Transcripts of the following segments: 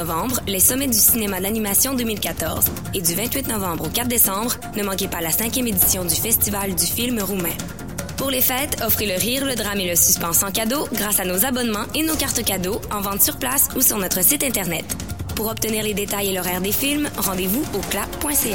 novembre, les sommets du cinéma d'animation 2014. Et du 28 novembre au 4 décembre, ne manquez pas la 5e édition du Festival du film roumain. Pour les fêtes, offrez le rire, le drame et le suspense en cadeau grâce à nos abonnements et nos cartes cadeaux en vente sur place ou sur notre site Internet. Pour obtenir les détails et l'horaire des films, rendez-vous au clap.ca.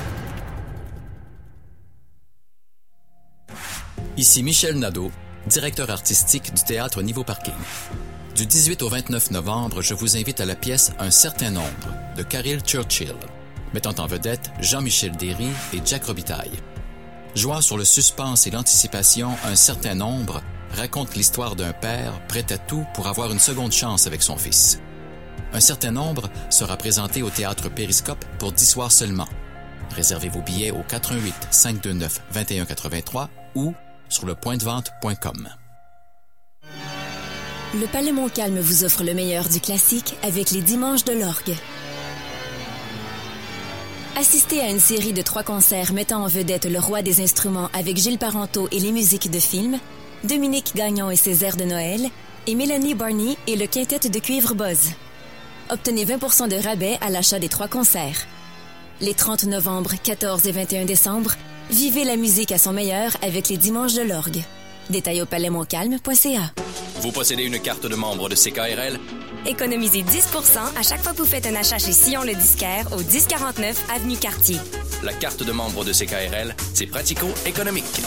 Ici Michel Nadeau, directeur artistique du Théâtre Niveau Parking. Du 18 au 29 novembre, je vous invite à la pièce Un certain nombre de Caril Churchill, mettant en vedette Jean-Michel Derry et Jack Robitaille. Jouant sur le suspense et l'anticipation, Un certain nombre raconte l'histoire d'un père prêt à tout pour avoir une seconde chance avec son fils. Un certain nombre sera présenté au Théâtre Périscope pour 10 soirs seulement. Réservez vos billets au 88 529 2183 ou sur lepointdevente.com. Le Palais Montcalm vous offre le meilleur du classique avec les Dimanches de l'Orgue. Assistez à une série de 3 concerts mettant en vedette le roi des instruments avec Gilles Parenteau et les musiques de films, Dominique Gagnon et ses airs de Noël, et Mélanie Barney et le quintet de cuivre Buzz. Obtenez 20% de rabais à l'achat des 3 concerts. Les 30 novembre, 14 et 21 décembre, vivez la musique à son meilleur avec les Dimanches de l'Orgue. Détails au palaismontcalm.ca. Vous possédez une carte de membre de CKRL? Économisez 10% à chaque fois que vous faites un achat chez Sillon le Disquaire au 1049 Avenue Cartier. La carte de membre de CKRL, c'est pratico-économique.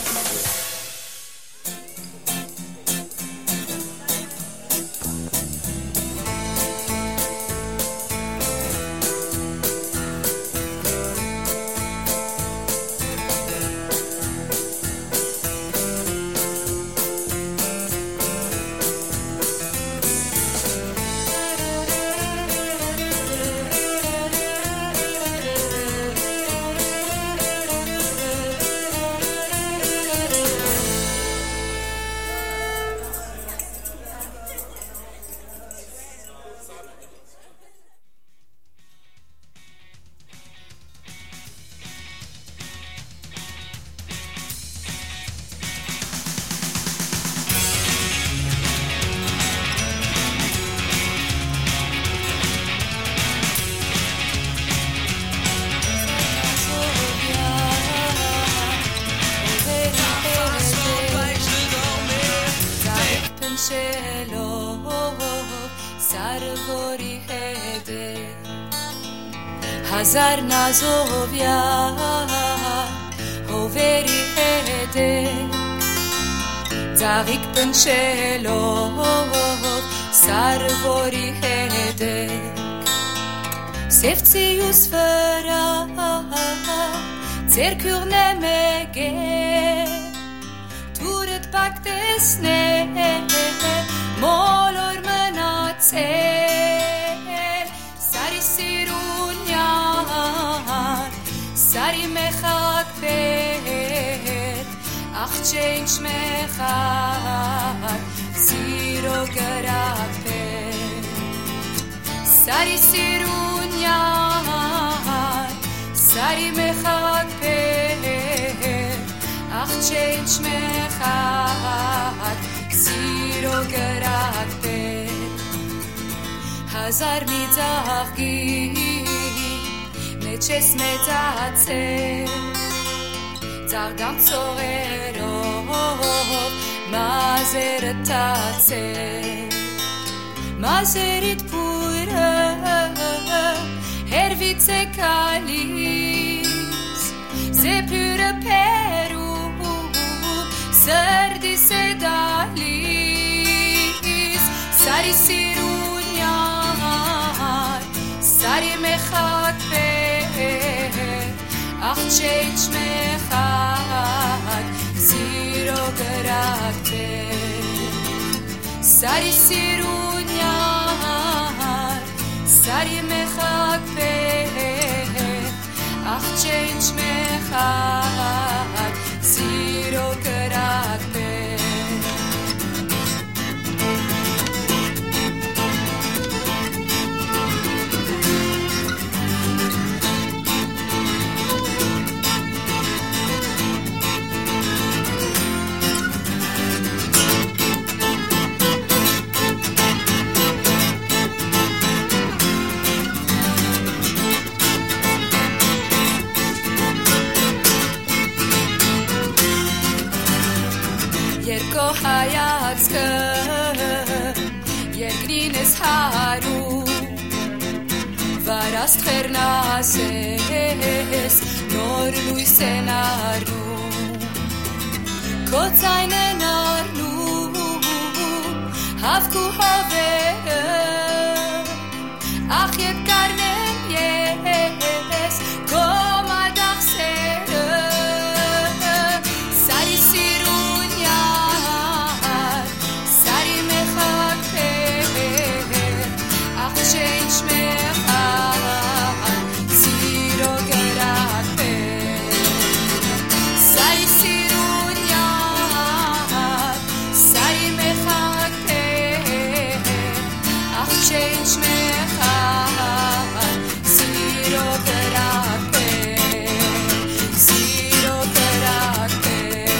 Hazar nazovia hoveri hede Zavik penchelo sarvori hede Seftsius fera Zerkurne mege Turet baktesne Molor menatzel Sari sirunyan Sari mechakpet Ach change mechak Ziro gerakpet Sari sirunyan Sari mechakpet Ach change mechak Ziro gerakpet Hazar mitachgi Meches metatzel Zargam tzorerov Mazeret tatzel Mazerit pura Hervitze kalis Se pure peru Sardi sedalis Sari sirunyan Sari mechakpet Ach change mechak Ziro gerakpet Sari sirunyan Sari mechakpet Ach change mechak Ziro gerakpet Varasthernases nor luisenarnu Kotsainenarnu Havku have Achet karnen yes Komadachse Sari sirunya Sari mechakhe Ach change mecha Ziro gerakhe Sari sirunya Sari mechakhe Ach change mecha Ziro gerakhe Ziro gerakhe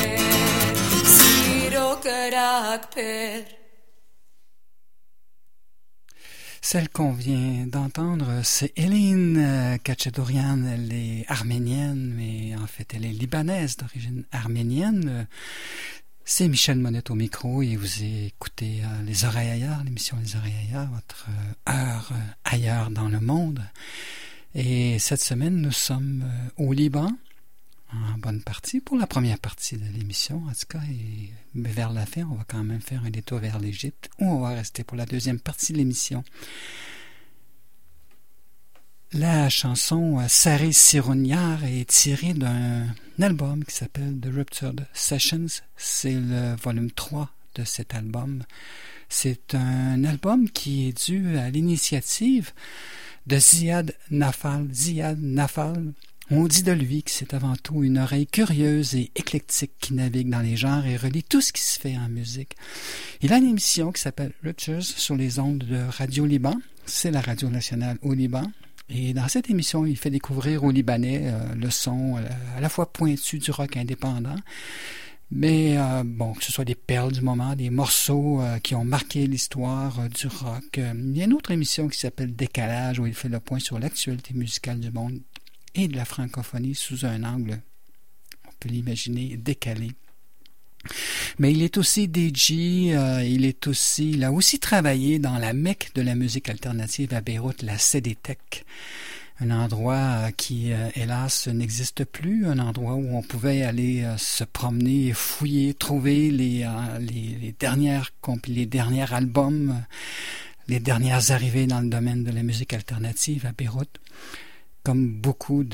Ziro gerakhe. Celle qu'on vient d'entendre, c'est Eline Khatchadourian. Elle est arménienne, mais en fait, elle est libanaise d'origine arménienne. C'est Michel Monette au micro et vous écoutez Les Oreilles Ailleurs, l'émission Les Oreilles Ailleurs, votre heure ailleurs dans le monde. Et cette semaine, nous sommes au Liban, en bonne partie, pour la première partie de l'émission, en tout cas, et vers la fin, on va quand même faire un détour vers l'Égypte, où on va rester pour la deuxième partie de l'émission. La chanson Sari Sirunyar est tirée d'un album qui s'appelle The Ruptured Sessions. C'est le volume 3 de cet album. C'est un album qui est dû à l'initiative de Ziad Nafal. Ziad Nafal, on dit de lui que c'est avant tout une oreille curieuse et éclectique qui navigue dans les genres et relie tout ce qui se fait en musique. Il a une émission qui s'appelle Ruptures sur les ondes de Radio Liban. C'est la radio nationale au Liban. Et dans cette émission, il fait découvrir aux Libanais le son à la fois pointu du rock indépendant, mais bon, que ce soit des perles du moment, des morceaux qui ont marqué l'histoire du rock. Il y a une autre émission qui s'appelle Décalage, où il fait le point sur l'actualité musicale du monde et de la francophonie sous un angle, on peut l'imaginer, décalé. Mais il est aussi DJ, il a aussi travaillé dans la Mecque de la musique alternative à Beyrouth, la CDTech, un endroit qui, hélas, n'existe plus, un endroit où on pouvait aller se promener, fouiller, trouver les derniers albums, les dernières arrivées dans le domaine de la musique alternative à Beyrouth. Comme beaucoup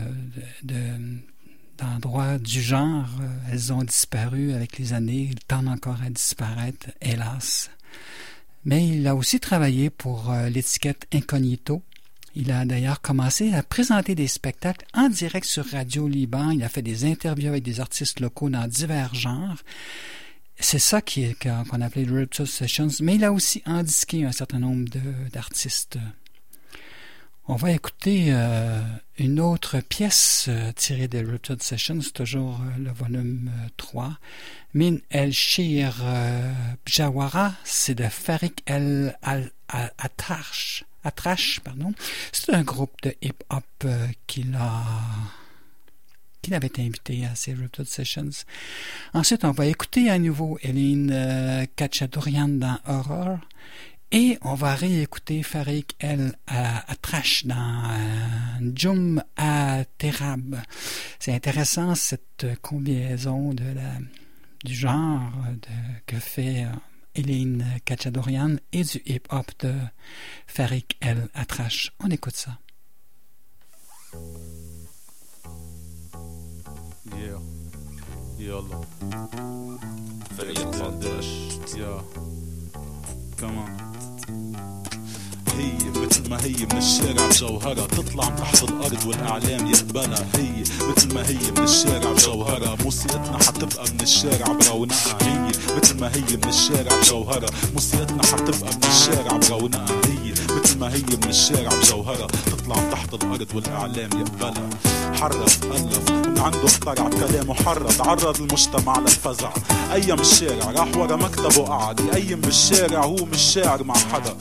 d'endroits du genre, elles ont disparu avec les années, ils tendent encore à disparaître, hélas. Mais il a aussi travaillé pour l'étiquette Incognito. Il a d'ailleurs commencé à présenter des spectacles en direct sur Radio Liban. Il a fait des interviews avec des artistes locaux dans divers genres. C'est ça qu'on appelait le Ruptured Sessions. Mais il a aussi endisqué un certain nombre d'artistes. On va écouter une autre pièce tirée des Ruptured Sessions, toujours le volume 3. Min El Shir Bjawara, c'est de Farik El Atrash. C'est un groupe de hip-hop qu'il avait invité à ces Ruptured Sessions. Ensuite, on va écouter à nouveau Eline Khatchadourian dans Horror. Et on va réécouter Farik El Atrash dans Djoum à Terab. C'est intéressant cette combinaison du genre que fait Eline Khatchadourian et du hip-hop de Farik El Atrash. On écoute ça. Yeah. يلا فريق القداش يا كمان هي مثل ما هي من الشارع بجوهرة تطلع من تحت الأرض والإعلام يقبلها هي مثل ما هي من الشارع بجوهرة موسيقتنا حتبقى من الشارع برونقها هي مثل ما هي من الشارع بجوهرة موسيقتنا حتبقى من الشارع برونقها هي مثل ما هي من الشارع بجوهرة تطلع من تحت الأرض والإعلام يقبلها حرف ألف من عنده اخترع كلام محرض عرض المجتمع للفزع أيام الشارع راح ورا مكتبه قعد يقيم بالشارع هو مش شاعر مع حدا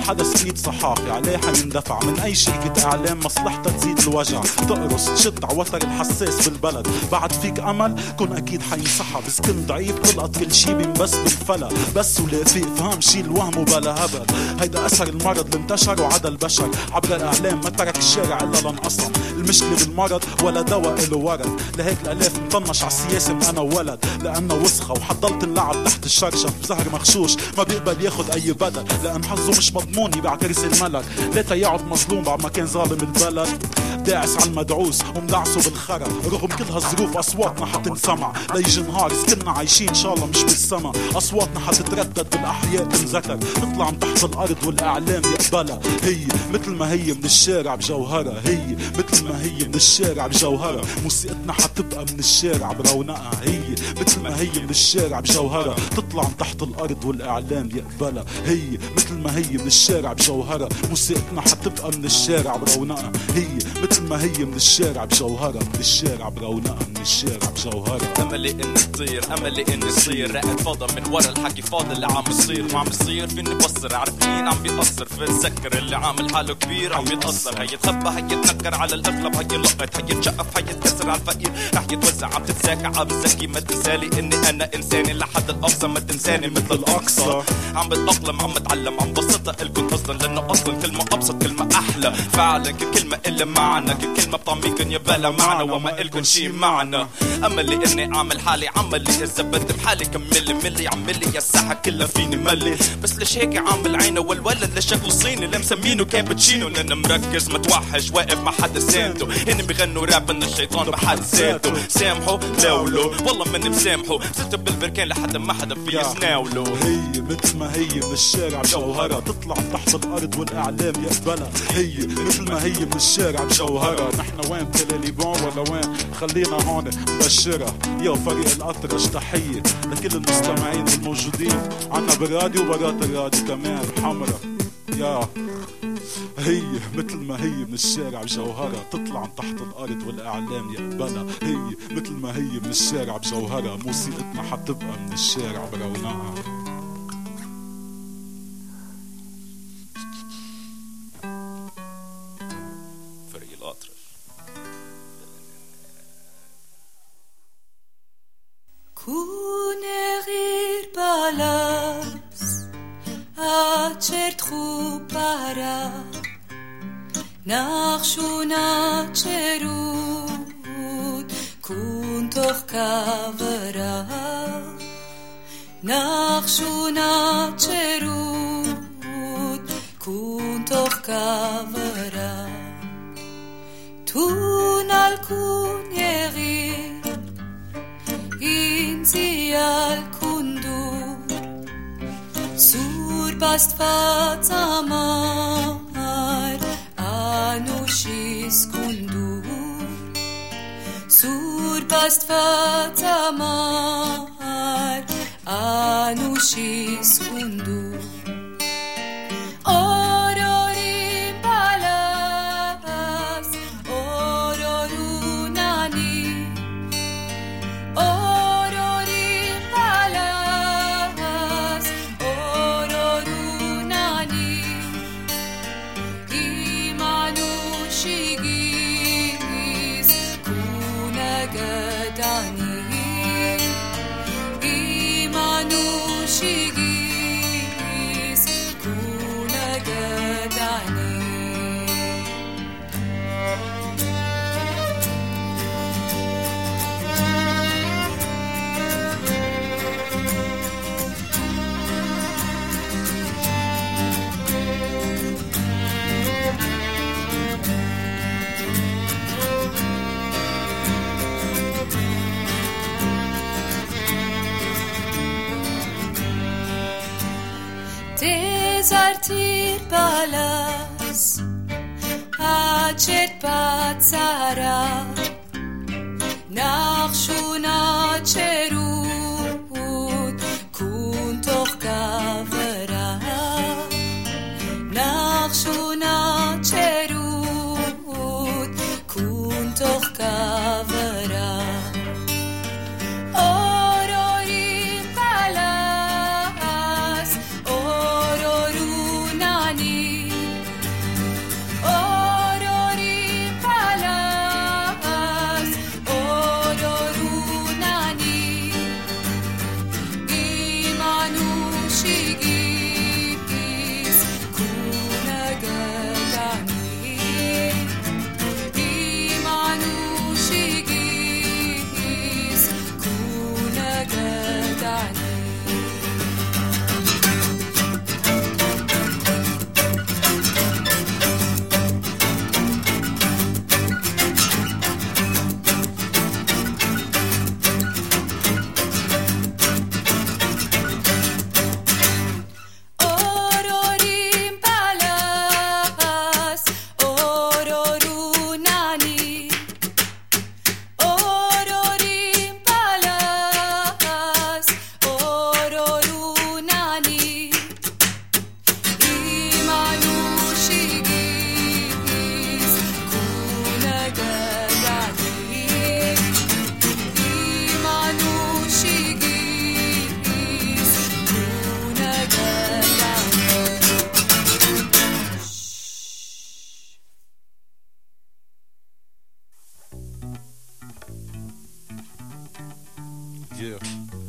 حدث ايد صحافي عليه حيندفع من اي شركة اعلام مصلحتها تزيد الوجع، تقرص تشد عوتر الحساس بالبلد. بعد فيك امل كن اكيد حينسحب، بس كن ضعيف تلقط كل شي بس بالفلا، بس ولا فيك فهم شي الوهم وبلا هبل. هيدا اثر المرض اللي انتشر وعدا البشر عبر الاعلام، ما ترك الشارع الا لانقسم. المشكلة بالمرض ولا دواء له ورد، لهيك الالاف مطنش عالسياسة من انا وولد، لانه وسخة وحضلت اللعب تحت الشرشف بزهر مخشوش ما بيقبل ياخد اي بدل، لان حظه مش مضمون يبيع كرسي الملك. ليتا يقعد مظلوم بعد ما كان ظالم البلد، داعس على المدعوس ومدعسه بالخرا. رغم كل هالظروف اصواتنا حتنسمع، ليجي نهار كلنا عايشين ان شاء الله مش بالسما. اصواتنا حتتردد بالاحياء تنذكر، تطلع من تحت الارض والاعلام يقبلها. هي مثل ما هي من الشارع بجوهرها، هي مثل ما هي من الشارع بجوهرها. موسيقتنا حتبقى من الشارع برونقها، هي مثل ما هي من الشارع بجوهرها. تطلع من تحت الارض والاعلام يقبلها، هي مثل ما هي من الشارع بجوهرها. موسيقتنا حتبقى من الشارع برونقها، هي مثل ما هي من الشارع بجوهرها. من الشارع برونقها، من الشارع بجوهرها. املي اني تطير، املي اني صير رائد فضا من ورا الحكي فاضي اللي عم يصير. ما عم يصير فيني بصر، عارف مين عم بيأثر في السكر اللي عامل حاله كبير عم يتأثر. هي يتخبى، هي يتنكر على الاغلب، هي يلقط، هي يتشقف، هي يتكسر على الفقير. رح يتوزع عم تتساكع عم الزكي. ما تنسالي اني انا انساني لحد الاقصى، ما تنساني مثل الاقصى. عم بتأقلم، عم بتعلم، عم بسطها الكم اصلا، لانه اصلا كلمه ابسط كلمه احلى. فعلا كل كلمه الا معنى، كل كلمه بطعميكن يبلا معنى وما الكن شي معنى. املي اني اعمل حالي عملي، اذا بدي بحالي كملي ملي عملي يا الساحه كلها فيني ملي. بس ليش هيك عامل عينه والولد لشكله صيني اللي مسمينه كابتشينو؟ لانه مركز متوحش واقف ما حدا سانده. هن بغنوا راب ان الشيطان بحد ذاته. سامحوا لولو والله مني مسامحه، ست بالبركان لحد ما حدا في يسناوله. هي مثل ما هي من الشارع بجوهرها، تطلع تحت الارض والاعلام يقبلها. هي مثل ما هي من الشارع بجوهرها. نحن وين تلاليبون ولا وين؟ خلينا هون مبشرة. يا فريق الأطرش تحية لكل المستمعين الموجودين عنا بالراديو وبرات الراديو كمان حمرة. يا هي مثل ما هي من الشارع بجوهرها، تطلع من تحت الأرض والإعلام يقبلها. هي مثل ما هي من الشارع بجوهرها. موسيقتنا حتبقى من الشارع برونقها. فريق الأطرش. Kunerir balas acertru para nachshuna cherut kun toch kavara nachshuna cherut kun toch kavara tun al kunerir inzi al kundur sur bast fatamar anushis kundur sur bast fatamar anushis kundur ororim balas ororunani Zartir balas acet patsara nachshuna cherut kun toch kavara nachshuna cherut kun toch kavara ororim balas ororunani Yeah.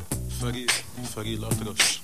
فريق الأطرش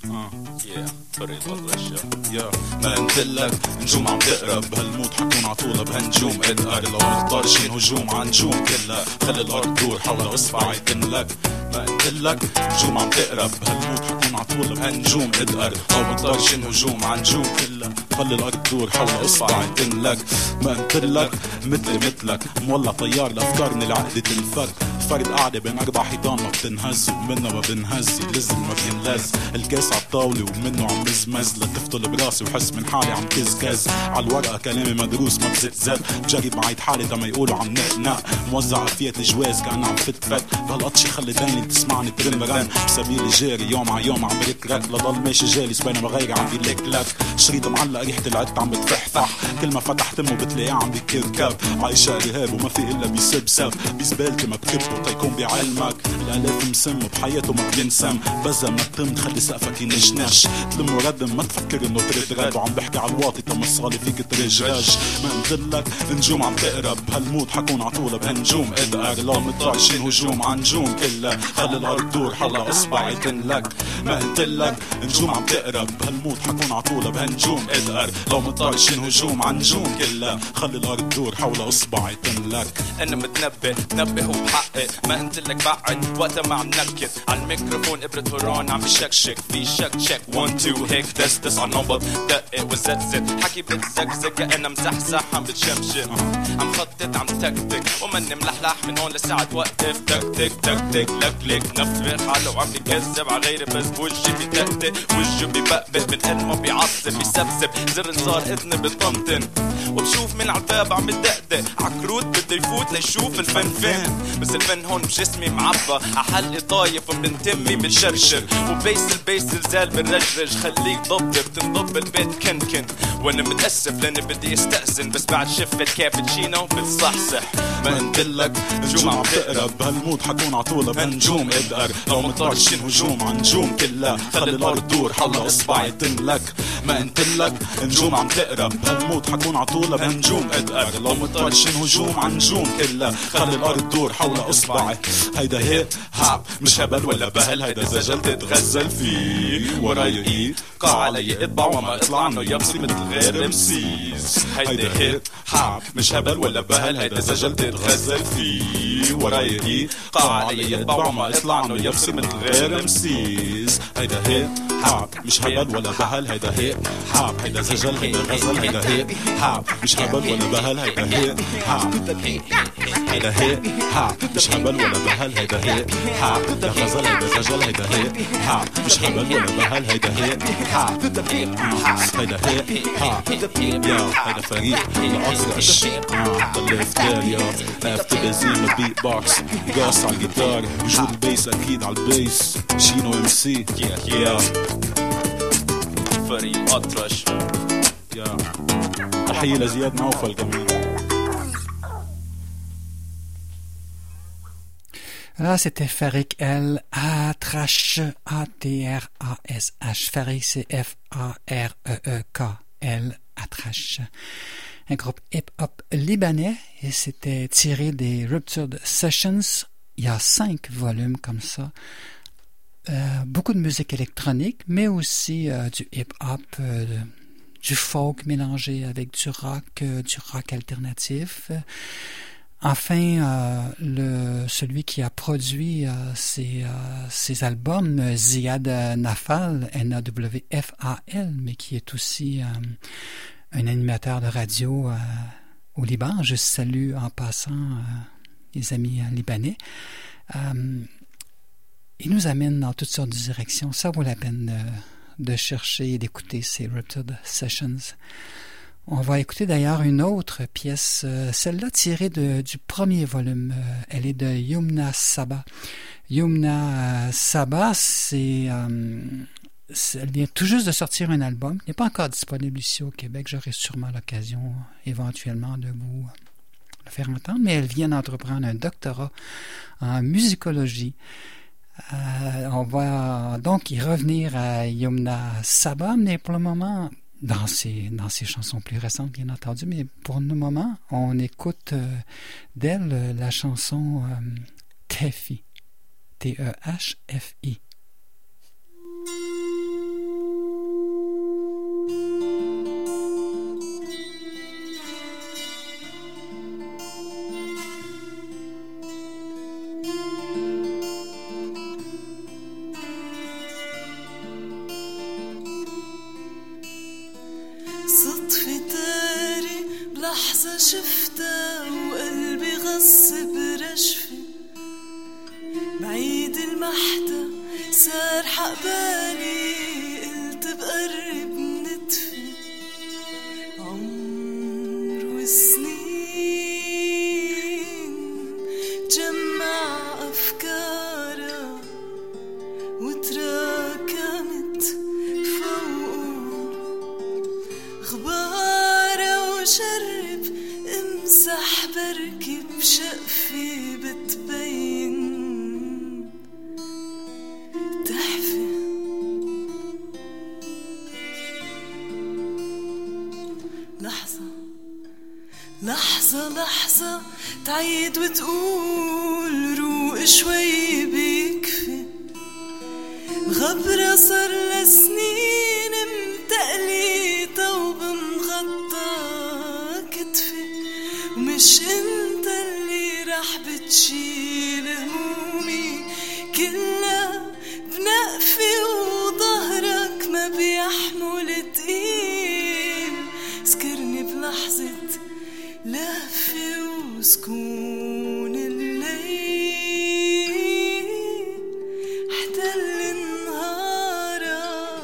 فريق الأطرش يا ما قلتلك نجوم عم تقرب هالموت حكون عطولة بهالنجوم ادقر لو مقدرش هجوم عن نجوم كلها خلي الأرض دور حول إصبعي يتنلك ما قلتلك نجوم عم تقرب هالموت حكون عطولة بهالنجوم ادقر لو مقدرش هجوم عن نجوم كلها خلي الأرض دور حول إصبعي يتنلك ما قلتلك مثلك مولع طيار الأفكار من العقدة الفك فرد قاعدة بين 4 حيطان ما بتنهز ومنه ما بنهز يلز ما بينلز الكاس عالطاولة ومنه عم مزمز لتفضل براسي وحس من حالي عم كز عالورقة كلامي مدروس ما بزت بجرب معيد حالي تما يقولوا عم نق موزع عفية الجواز كأن عم فت بهالقطشي خلي ديني تسمعني ترن رن بسبيل جاري يوم ع يوم عم بركرك لضل ماشي جالس بينما غيري عم بيلك شريط معلق ريحة العد عم بتفحفح كل ما فتح تمه بتلاقيه عم بيكركب عايشة رهاب وما في إلا بيسبسب بزبالتي ما بكبه تيكون بعلمك الآلاف مسم بحياته ما بينسم بزا ما تتم تخلي سقفك ينشنش تلم وردم ما تفكر انه ترد وعم بحكي عالواطي تم الصالي فيك ترجرج ما قلتلك نجوم عم تقرب هالموت حكون عطولة بهالنجوم ادقر لو مطرشين هجوم عن نجوم كلها خلي الارض دور حلا اصبعي تنلك ما قلتلك نجوم عم تقرب هالموت حكون عطولة بهالنجوم ادقر لو مطرشين هجوم عن نجوم كلها خلي الارض دور حول اصبعي تنلك انا متنبه وبحقق ما قلتلك بعد وقتها ما عم نكت عالميكروفون ابرة هورون عم بشكشك في شك 1 2 هيك دس على النبض دقق وزتزت حكي بتزقزق انا مزحزح عم بتشمشم عم خطط عم تكتك ومني ملحلح من هون لساعة توقف تك لك نفخ حاله وعم بيكذب عغيري بس وجهي بيتكتك وجهي بيبقبق من قد ما بيعصب بيسبسب زر انذار اذني بطمطن وبشوف من عالباب عم بدقدق عكروت بده يفوت ليشوف الفن فين بس الفن هون بجسمي معبى عحلقي طايف ومن تمي بتشرشر وبيس زلزال بالرجرج خليك ضبط بتنضب البيت كن وانا متأسف لاني بدي استأذن بس بعد شفت كابتشينو بتصحصح ما قلتلك نجوم عم تقرب هالموت حكون عطولة بهالنجوم ادقر لو مطرشين هجوم عن نجوم كلها خلي الارض دور حلا اصبعي تنلك ما قلتلك نجوم عم تقرب هالموت حكون عطولة بهالنجوم ادقر لو مطرشين هجوم عن نجوم كلها خلي الارض دور حول اصبعي هيدا هيب هاب مش هبل ولا بهل هيدا زجل تتغزل فيه وراي ايد قاع علي اطبع وما اطلع عنه يبصي مثل غير مسيس هيدا هيب هاب مش هبل ولا بهل هيدا زجل تتغزل فيه وراي ايد قاع علي اطبع وما اطلع عنه يبصي مثل غير مسيس هيدا هيب هاب مش هبل ولا بهل هيدا هيب هاب هيدا زجل هيدا غزل هيدا هيب هاب مش هبل ولا بهل هيدا هيب هاب هيدا هيب هاب مش هبل ولا بهل هيدا هيب هاب هيدا غزل هيدا زجل هيدا هيب هاب مش هبل ولا بهل هيدا هيب هاب هيدا هيب هاب يا هيدا فريق الأطرش الإفتار يا after the zine beat box قاص عالجيتار وجود البيس أكيد عالبيس شينو ام سي يا فريق الأطرش يا تحية لزياد نوفل كمان. Là, c'était Farik L. Atrash, A-T-R-A-S-H. Farik, c'est F-A-R-E-E-K-L. Atrash. Un groupe hip-hop libanais, et c'était tiré des Ruptured Sessions. Il y a 5 volumes comme ça. Beaucoup de musique électronique, mais aussi du hip-hop, du folk mélangé avec du rock alternatif. Enfin, celui qui a produit ces albums, Ziad Nafal, N-A-W-F-A-L, mais qui est aussi un animateur de radio au Liban. Je salue en passant les amis libanais. Il nous amène dans toutes sortes de directions. Ça vaut la peine de chercher et d'écouter ces Ruptured Sessions. On va écouter d'ailleurs une autre pièce, celle-là tirée du premier volume. Elle est de Yumna Saba. Yumna Saba, elle vient tout juste de sortir un album. Il n'est pas encore disponible ici au Québec. J'aurai sûrement l'occasion éventuellement de vous le faire entendre. Mais elle vient d'entreprendre un doctorat en musicologie. On va donc y revenir à Yumna Saba, mais pour le moment... Dans ses chansons plus récentes, bien entendu, mais pour le moment, on écoute d'elle la chanson Tefi. TEHFI. صدفة داري بلحظة شفتها وقلبي غص برشفة بعيد المحتى صار حقبالي قلت بقرب نتفي عمر وسنين جمع أفكارها وتراكمت فوقهم غبارة وجرب امسح بركي بشقفي بتبين تحفة لحظة تعيد وتقول روق شوي بيكفي غبرة صار لسنين متقليطة وبمغطى كتفي ومش انت اللي رح بتشيل همومي كلها بنقفي وظهرك ما بيحمل تقيل سكرني بلحظة لهفة وسكون الليل احتل النهارا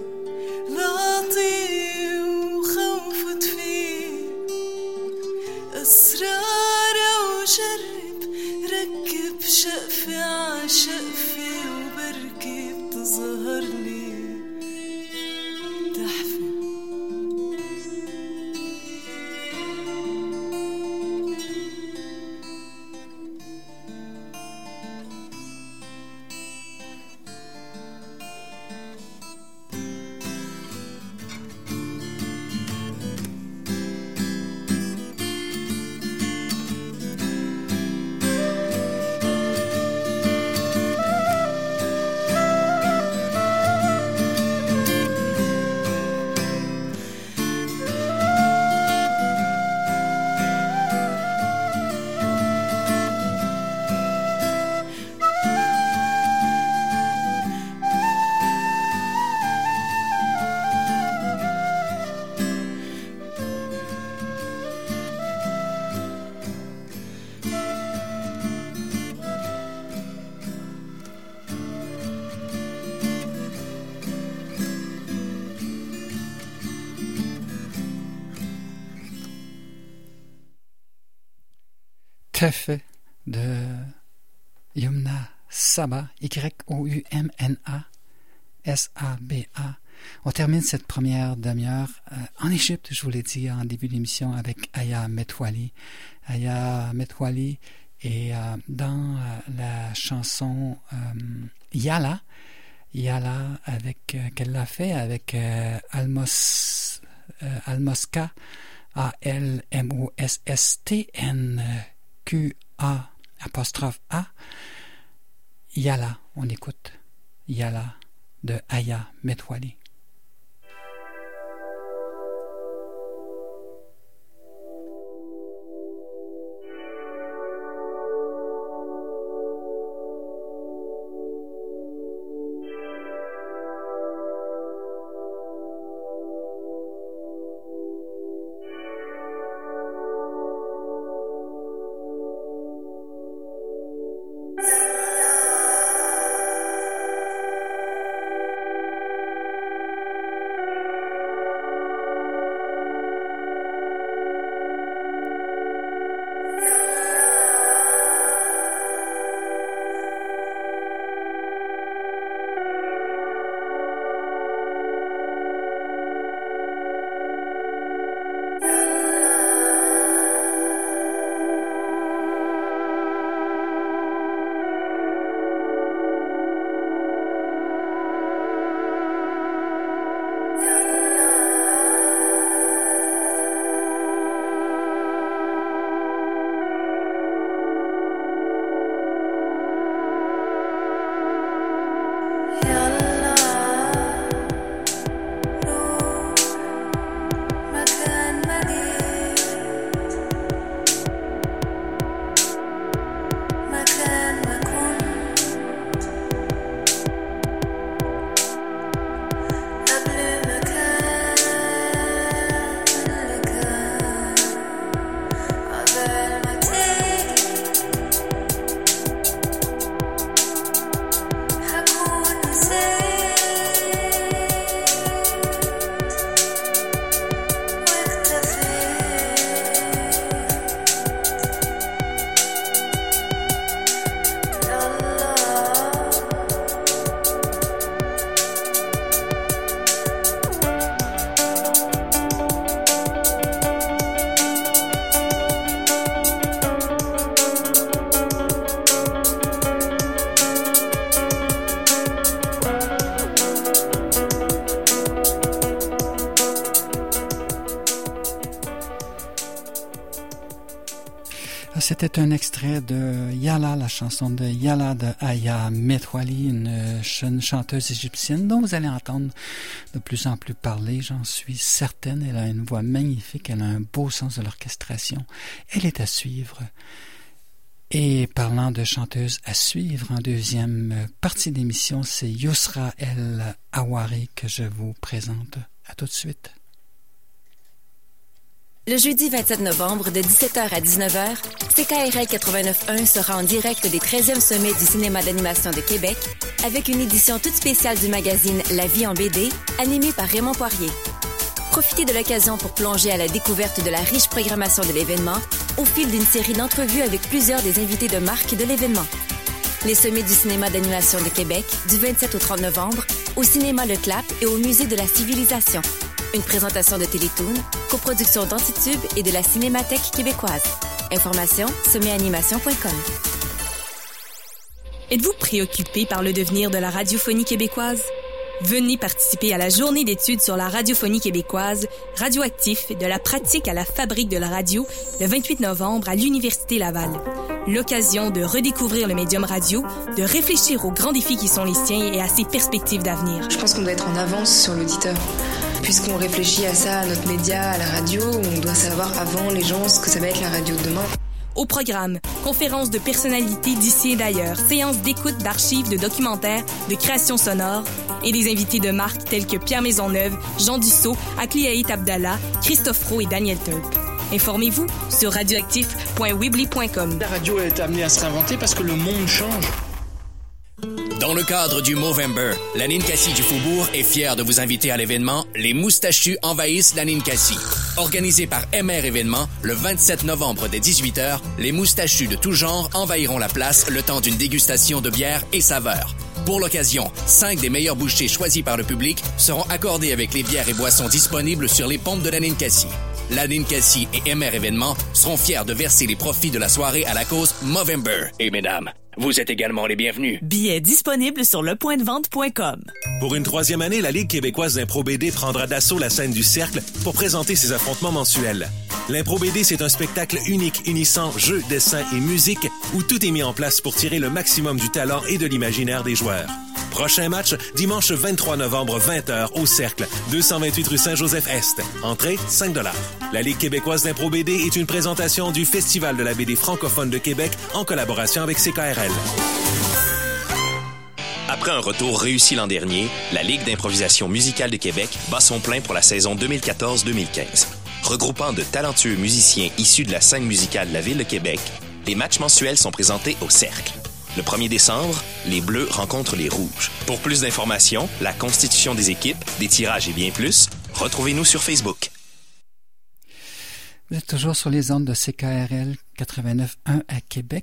لاطي وخوف تفيد أسرارا وجرب ركب شقفة عشقفة وبركي بتظهر لي تحفة Teffe de Yumna Saba, Youmna Saba. On termine cette première demi-heure en Égypte, je vous l'ai dit en début d'émission, avec Aya Metwali. Aya Metwali est dans la chanson Yala avec qu'elle l'a fait avec Almoska, ALMOSSTNQA'. Yala, on écoute Yala de Aya Metwali. C'était un extrait de Yala, la chanson de Yala de Aya Metwali, une jeune chanteuse égyptienne dont vous allez entendre de plus en plus parler, j'en suis certaine. Elle a une voix magnifique, elle a un beau sens de l'orchestration. Elle est à suivre. Et parlant de chanteuse à suivre, en deuxième partie d'émission, c'est Yousra El Awari que je vous présente. À tout de suite. Le jeudi 27 novembre, de 17h à 19h, CKRL 89.1 sera en direct des 13e sommets du cinéma d'animation de Québec avec une édition toute spéciale du magazine La Vie en BD, animée par Raymond Poirier. Profitez de l'occasion pour plonger à la découverte de la riche programmation de l'événement au fil d'une série d'entrevues avec plusieurs des invités de marque de l'événement. Les sommets du cinéma d'animation de Québec, du 27 au 30 novembre, au cinéma Le Clap et au Musée de la Civilisation. Une présentation de Télétoon, coproduction d'Antitube et de la Cinémathèque québécoise. Information, sommetanimation.com. Êtes-vous préoccupé par le devenir de la radiophonie québécoise? Venez participer à la journée d'études sur la radiophonie québécoise, radioactif de la pratique à la fabrique de la radio, le 28 novembre à l'Université Laval. L'occasion de redécouvrir le médium radio, de réfléchir aux grands défis qui sont les siens et à ses perspectives d'avenir. Je pense qu'on doit être en avance sur l'auditeur. Puisqu'on réfléchit à ça, à notre média, à la radio, on doit savoir avant les gens ce que ça va être la radio de demain. Au programme, conférences de personnalités d'ici et d'ailleurs, séances d'écoute d'archives, de documentaires, de créations sonores et des invités de marque tels que Pierre Maisonneuve, Jean Dussault, Akliaït Abdallah, Christophe Roux et Daniel Tulp. Informez-vous sur radioactif.weebly.com. La radio est amenée à se réinventer parce que le monde change. Dans le cadre du Movember, la Ninkasi du Faubourg est fière de vous inviter à l'événement Les Moustachus envahissent la Ninkasi. Organisé par MR Événements, le 27 novembre dès 18h, les moustachus de tout genre envahiront la place le temps d'une dégustation de bières et saveurs. Pour l'occasion, 5 des meilleurs bouchées choisis par le public seront accordés avec les bières et boissons disponibles sur les pompes de la Ninkasi. La Ninkasi et MR Événements seront fiers de verser les profits de la soirée à la cause Movember. Et mesdames, vous êtes également les bienvenus. Billets disponibles sur lepointdevente.com. Pour une 3e année, la Ligue québécoise d'Impro BD prendra d'assaut la scène du Cercle pour présenter ses affrontements mensuels. L'Impro BD, c'est un spectacle unique unissant jeux, dessins et musique où tout est mis en place pour tirer le maximum du talent et de l'imaginaire des joueurs. Prochain match, dimanche 23 novembre, 20h, au Cercle, 228 rue Saint-Joseph-Est. Entrée, 5 $. La Ligue québécoise d'Impro BD est une présentation du Festival de la BD francophone de Québec en collaboration avec CKRL. Après un retour réussi l'an dernier, la Ligue d'improvisation musicale de Québec bat son plein pour la saison 2014-2015. Regroupant de talentueux musiciens issus de la scène musicale de la Ville de Québec, les matchs mensuels sont présentés au Cercle. Le 1er décembre, les Bleus rencontrent les Rouges. Pour plus d'informations, la constitution des équipes, des tirages et bien plus, retrouvez-nous sur Facebook. Vous êtes toujours sur les ondes de CKRL 89.1 à Québec,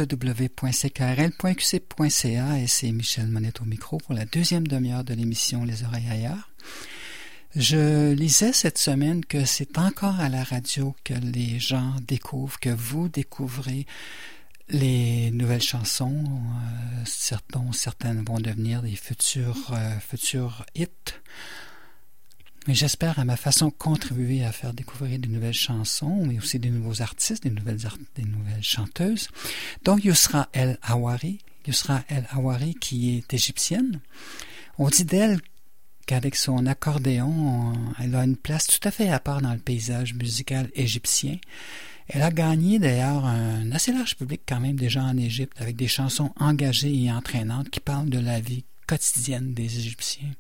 www.ckrl.qc.ca et c'est Michel Monette au micro pour la deuxième demi-heure de l'émission Les Oreilles ailleurs. Je lisais cette semaine que c'est encore à la radio que les gens découvrent, que vous découvrez les nouvelles chansons. Certaines vont devenir des futurs hits. Mais j'espère à ma façon contribuer à faire découvrir des nouvelles chansons, mais aussi des nouveaux artistes, des nouvelles chanteuses. Donc Yousra El Awari qui est égyptienne. On dit d'elle qu'avec son accordéon, elle a une place tout à fait à part dans le paysage musical égyptien. Elle a gagné d'ailleurs un assez large public quand même déjà en Égypte, avec des chansons engagées et entraînantes qui parlent de la vie quotidienne des Égyptiens.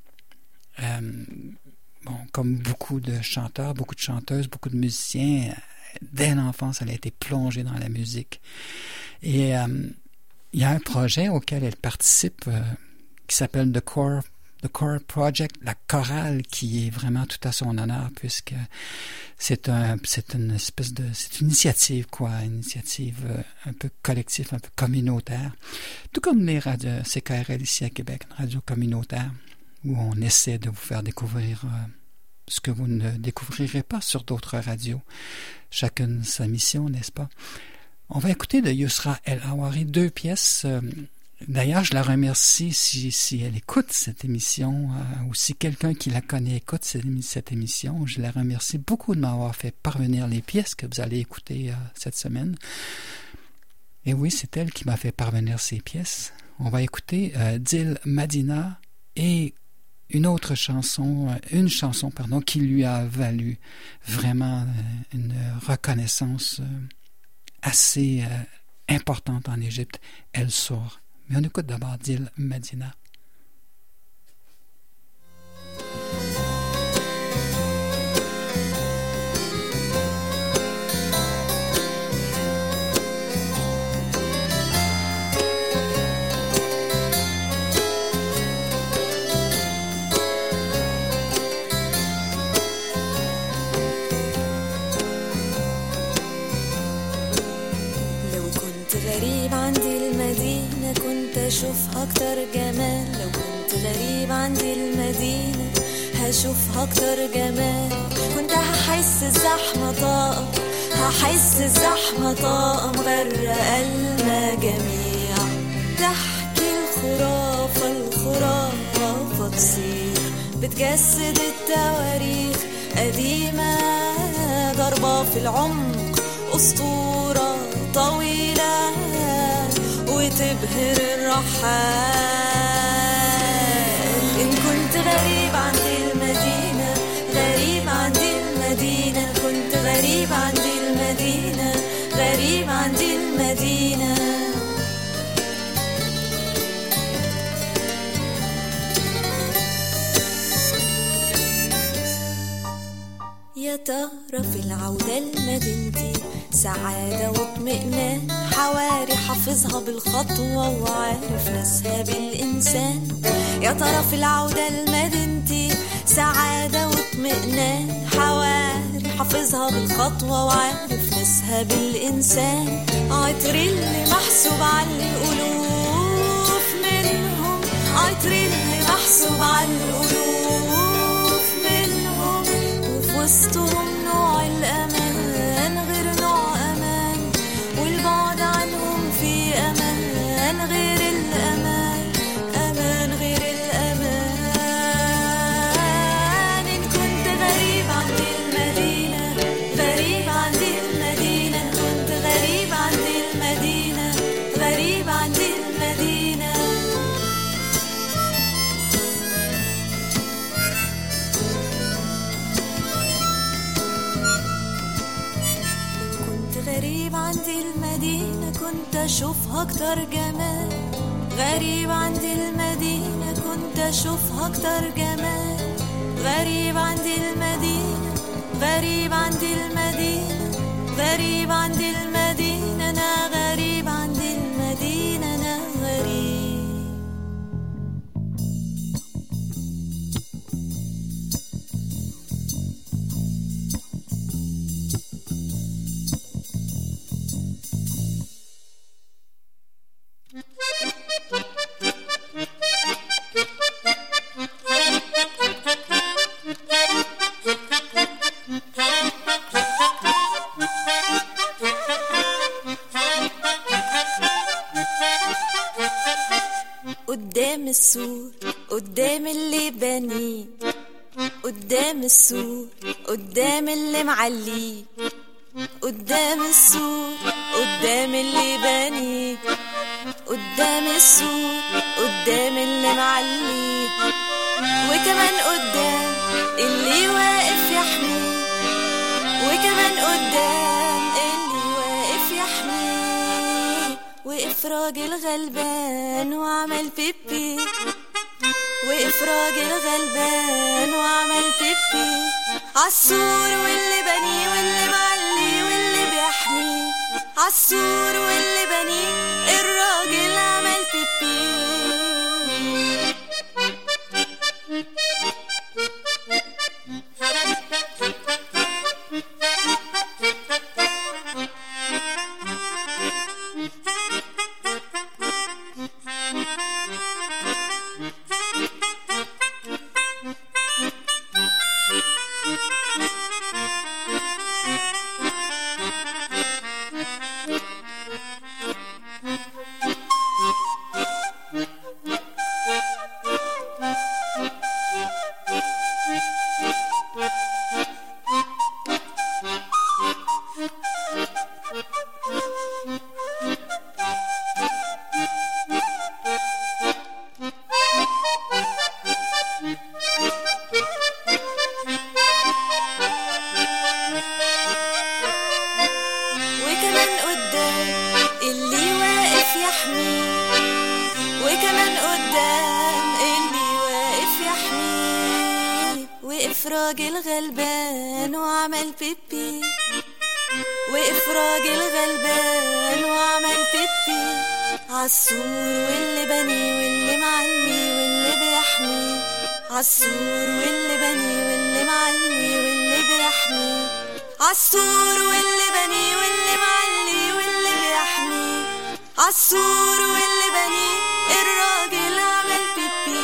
Comme beaucoup de chanteurs, beaucoup de chanteuses, beaucoup de musiciens, dès l'enfance, elle a été plongée dans la musique. Et il y a un projet auquel elle participe qui s'appelle The Core Project, la chorale, qui est vraiment tout à son honneur, puisque c'est une initiative, une initiative un peu collective, un peu communautaire, tout comme les radios CKRL ici à Québec, une radio communautaire, où on essaie de vous faire découvrir ce que vous ne découvrirez pas sur d'autres radios. Chacune sa mission, n'est-ce pas? On va écouter de Yousra El Awari 2 pièces. D'ailleurs, je la remercie si elle écoute cette émission, ou si quelqu'un qui la connaît écoute cette émission. Je la remercie beaucoup de m'avoir fait parvenir les pièces que vous allez écouter cette semaine. Et oui, c'est elle qui m'a fait parvenir ces pièces. On va écouter Dil Madina et une chanson qui lui a valu vraiment une reconnaissance assez importante en Égypte, El Sour. Mais on écoute d'abord Dil Madina. هشوفها أكتر جمال لو كنت غريب عندي المدينة هشوفها أكتر جمال كنت هحس الزحمة طاقة مغرقة المجاميع تحكي الخرافة تصير بتجسد التواريخ قديمة ضربة في العمق أسطورة طويلة وتبهر الرحال إن كنت غريب عندي المدينة كنت غريب عندي المدينة يا ترى في العودة لمدينتي سعادة واطمئنان حواري حافظها بالخطوة وعارف ناسها بالإنسان يا ترى في العودة لمدينتي سعادة واطمئنان حواري حافظها بالخطوة وعارف ناسها بالإنسان عطري اللي محسوب على الألوف منهم عطري اللي محسوب على الألوف منهم وفي وسطهم نوع الأمان غير نوع أمان والبعد عنهم في أمان غير الأمان أمان غير الأمان إن كنت غريب عندي المدينة غريب عندي المدينة كنت غريب عندي المدينة غريب عندي المدينة غريب عندي المدينة كنت أشوفها أكتر جمال غريب عندي المدينة كنت أشوفها أكتر جمال غريب عندي المدينة غريب عندي المدينة غريب عندي المدينة أنا غريب عندي المدينة أنا غريب قدام السور قدام اللي بنيه قدام السور قدام اللي معليه قدام السور قدام اللي بنيه قدام السور قدام اللي معليه وكمان قدام اللي واقف يحميه وكمان قدام اللي واقف يحميه وقف راجل غلبان وعمل بيبي وقف راجل غلبان وعمل بيبي عالسور واللي بنيه واللي معليه واللي بيحميه عالسور واللي بنيه الراجل عمل بيبي وكمان قدام اللي واقف يحميه، وكمان قدام اللي واقف يحميه. وقف راجل غلبان وعمل بيبي، وقف راجل غلبان وعمل بيبي عالسور واللي بني واللي معلي واللي بيحمي، عالسور واللي بني واللي معلي واللي بيحمي، عالسور واللي بني واللي معلي واللي بيحمي، عالسور واللي بني الراجل عمل بيبي.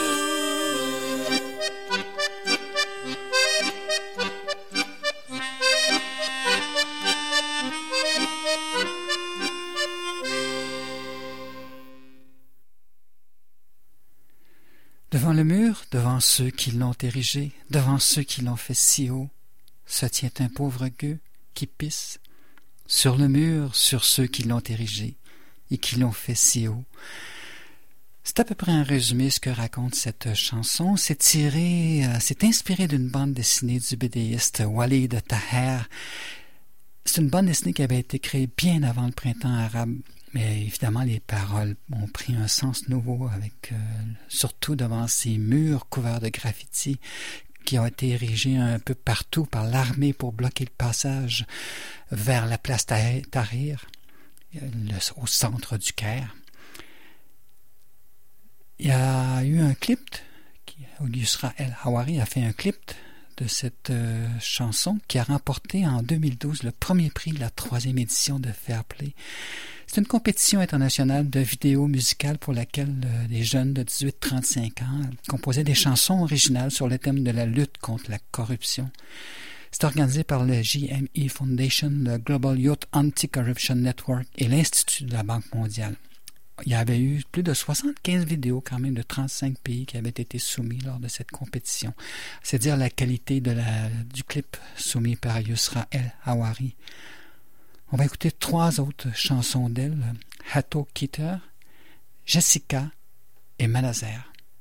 Devant le mur, devant ceux qui l'ont érigé, devant ceux qui l'ont fait si haut, se tient un pauvre gueux qui pisse sur le mur, sur ceux qui l'ont érigé et qui l'ont fait si haut. C'est à peu près un résumé ce que raconte cette chanson. C'est inspiré d'une bande dessinée du BDiste Walid Taher. C'est une bande dessinée qui avait été créée bien avant le printemps arabe. Mais évidemment, les paroles ont pris un sens nouveau, avec surtout devant ces murs couverts de graffitis qui ont été érigés un peu partout par l'armée pour bloquer le passage vers la place Tahrir, au centre du Caire. Il y a eu un clip, Yusra El-Hawari a fait un clip de cette chanson qui a remporté en 2012 le premier prix de la 3e édition de Fairplay. C'est une compétition internationale de vidéos musicales pour laquelle des jeunes de 18-35 ans composaient des chansons originales sur le thème de la lutte contre la corruption. C'est organisé par le GME Foundation, le Global Youth Anti-Corruption Network et l'Institut de la Banque mondiale. Il y avait eu plus de 75 vidéos quand même de 35 pays qui avaient été soumis lors de cette compétition. C'est dire la qualité du clip soumis par Yusra El-Hawari. On va écouter 3 autres chansons d'elle, Hato Kitter, Jessica et Malazer.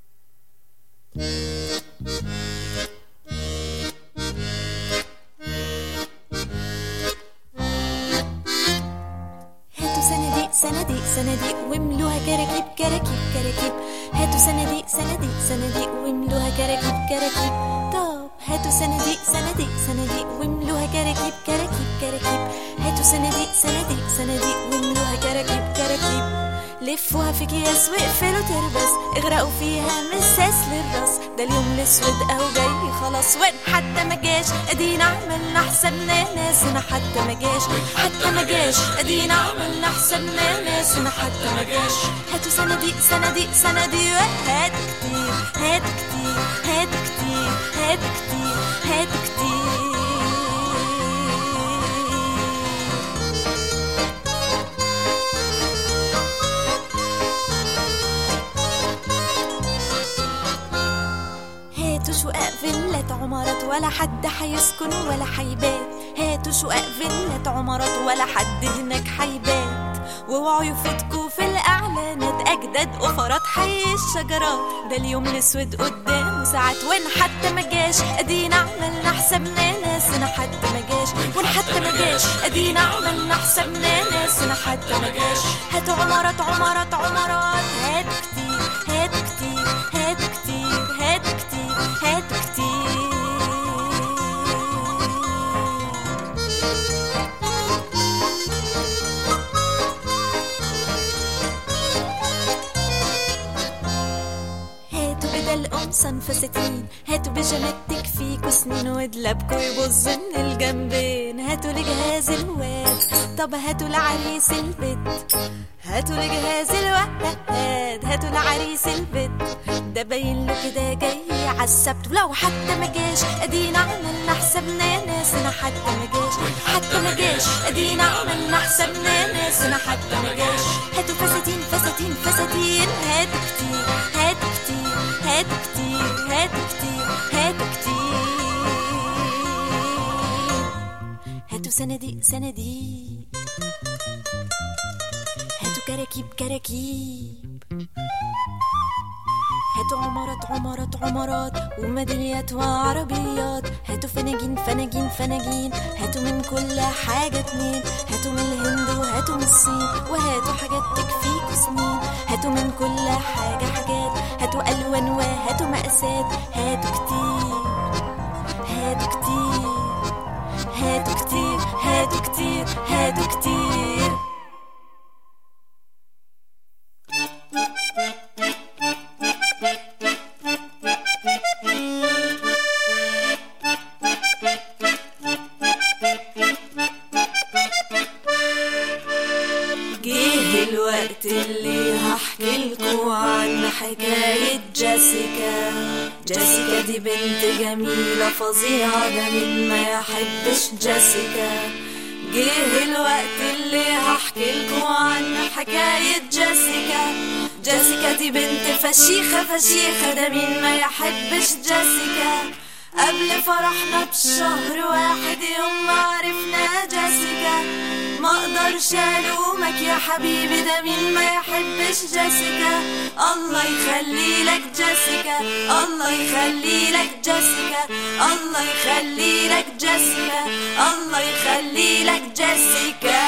صناديق صناديق واملوها كراكيب كراكيب كراكيب. هاتوا صناديق صناديق صناديق واملوها كراكيب كراكيب. طب هاتوا صناديق صناديق صناديق واملوها كراكيب كراكيب كراكيب. هاتوا صناديق صناديق صناديق واملوها كراكيب كراكيب. لفوها في اكياس واقفلوا تربس، اغرقوا فيها من الساس للراس. ده اليوم الاسود اهو جاي خلاص، وين حتى ما جاش ادينا عملنا حسابنا ناسنا حتى ما جاش، حتى ما جاش ادينا عملنا حسابنا ناسنا حتى ما جاش. هاتوا صناديق صناديق صناديق، هاتوا كتير هاتوا كتير هاتوا كتير هاتوا كتير هاتوا كتير. شقق فيلات عمارات ولا حد حيسكن ولا حيبات. هاتوا شقق فيلات عمارات ولا حد هناك حيبات. واوعوا يفوتكوا في الاعلانات اجداد اوفرات حي الشجرات. ده اليوم الاسود قدام ساعات، وين حتى ما جاش ادينا عملنا حسابنا ناسنا حتى ما جاش، وين حتى ما جاش ادينا عملنا حسابنا ناسنا حتى ما جاش. هاتوا عمارات عمارات عمارات، هاتوا كتير هاتوا كتير هاتوا كتير هاتوا كتير هاتوا كتير. هاتوا بدل قمصان فساتين، هاتوا بيجامات تكفيكوا سنين ودلابكوا يبظ من الجنبين. هاتوا لجهاز الواد، طب هاتوا لعريس البيت. هاتوا لجهاز الواد، هاتوا لعريس البيت. ده باين له كده جاي عالسبت، ولو حتى ما جاش ادينا عملنا حسابنا ناسنا حتى ما جاش، حتى ما جاش ادينا عملنا حسابنا ناسنا حتى ما جاش. هاتوا فساتين فساتين فساتين، هاتوا كتير هاتوا كتير هاتوا كتير هاتوا كتير هاتوا كتير. هاتوا صناديق صناديق، هاتوا كراكيب كراكيب، هاتوا عمارات عمارات عمارات ومدنيات وعربيات. هاتوا فناجين فناجين فناجين، هاتوا من كل حاجة اتنين. هاتوا من الهند وهاتوا من الصين، وهاتوا حاجات تكفيكوا سنين. هاتوا من كل حاجة حاجات، هاتوا ألوان وهاتوا مقاسات. هاتوا كتير هاتوا كتير هاتوا كتير هاتوا كتير هاتوا كتير. الوقت اللي هحكيلكوا عن حكاية جيسيكا. جيسيكا دي بنت جميلة فظيعة، ده مين ما يحبش جيسيكا. جه الوقت اللي هحكيلكوا عن حكاية جيسيكا. جيسيكا دي بنت فشيخة فشيخة، ده مين ما يحبش جيسيكا. قبل فرحنا بشهر واحد يوم ما عرفنا جيسيكا. ما اقدرش الومك يا حبيبي، ده مين ما يحبش جيسيكا. الله يخلي لك جيسيكا، الله يخلي لك جيسيكا، الله يخلي لك جيسيكا، الله يخلي لك جيسيكا.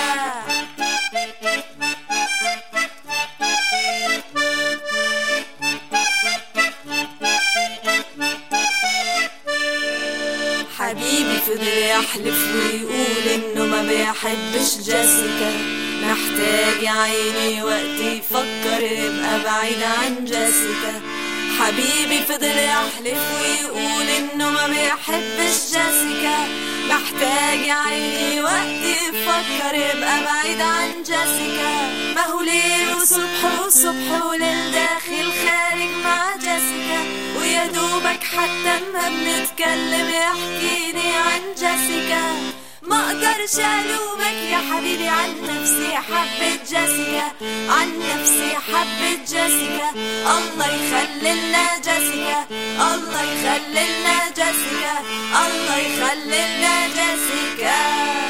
حبيبي فضل يحلف ويقول انه ما بيحبش جيسيكا. محتاج يا عيني وقت يفكر يبقى بعيد عن جيسيكا. حبيبي فضل يحلف ويقول انه ما بيحبش جيسيكا. محتاج يا عيني وقت يفكر يبقى بعيد عن جيسيكا. ما هو ليل وصبح وصبح وليل داخل خارج مع جيسيكا. ويا دوبك حتى ما بنتكلم يحكيني عن جيسيكا. ما اقدرش الومك يا حبيبي، عن نفسي حبيت جيسيكا، عن نفسي حبيت جيسيكا. الله يخللنا جيسيكا، الله يخللنا جيسيكا، الله يخللنا جيسيكا.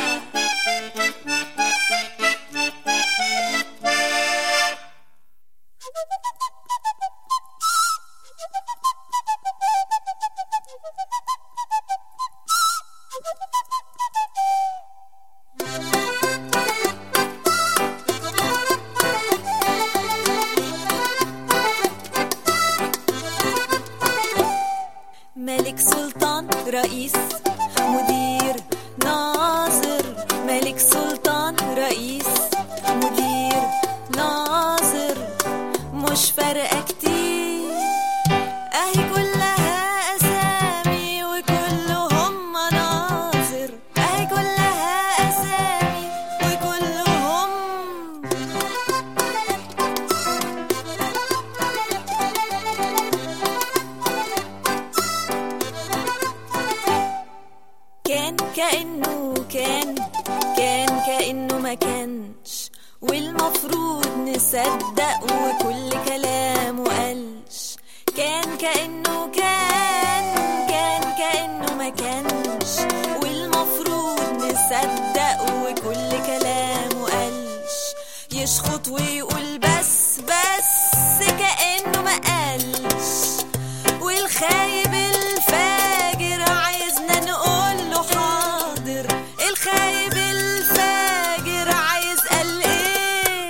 ملك سلطان رئيس مدير ناظر. ملك سلطان رئيس مدير ناظر. مش فارقة كتير، اهي كلها اسامي وكلهم مناظر. اهي كلها اسامي وكلهم. كأنه ما كانش، والمفروض نصدق وكل كلامه قالش. كأنه كأنه ما كانش، والمفروض نصدق وكل كلامه قالش. يشخط ويقول بس كأنه ما قالش. والخايب الفاجر عايزنا نقول له حاضر. الخايب الفاجر عايز قال ايه؟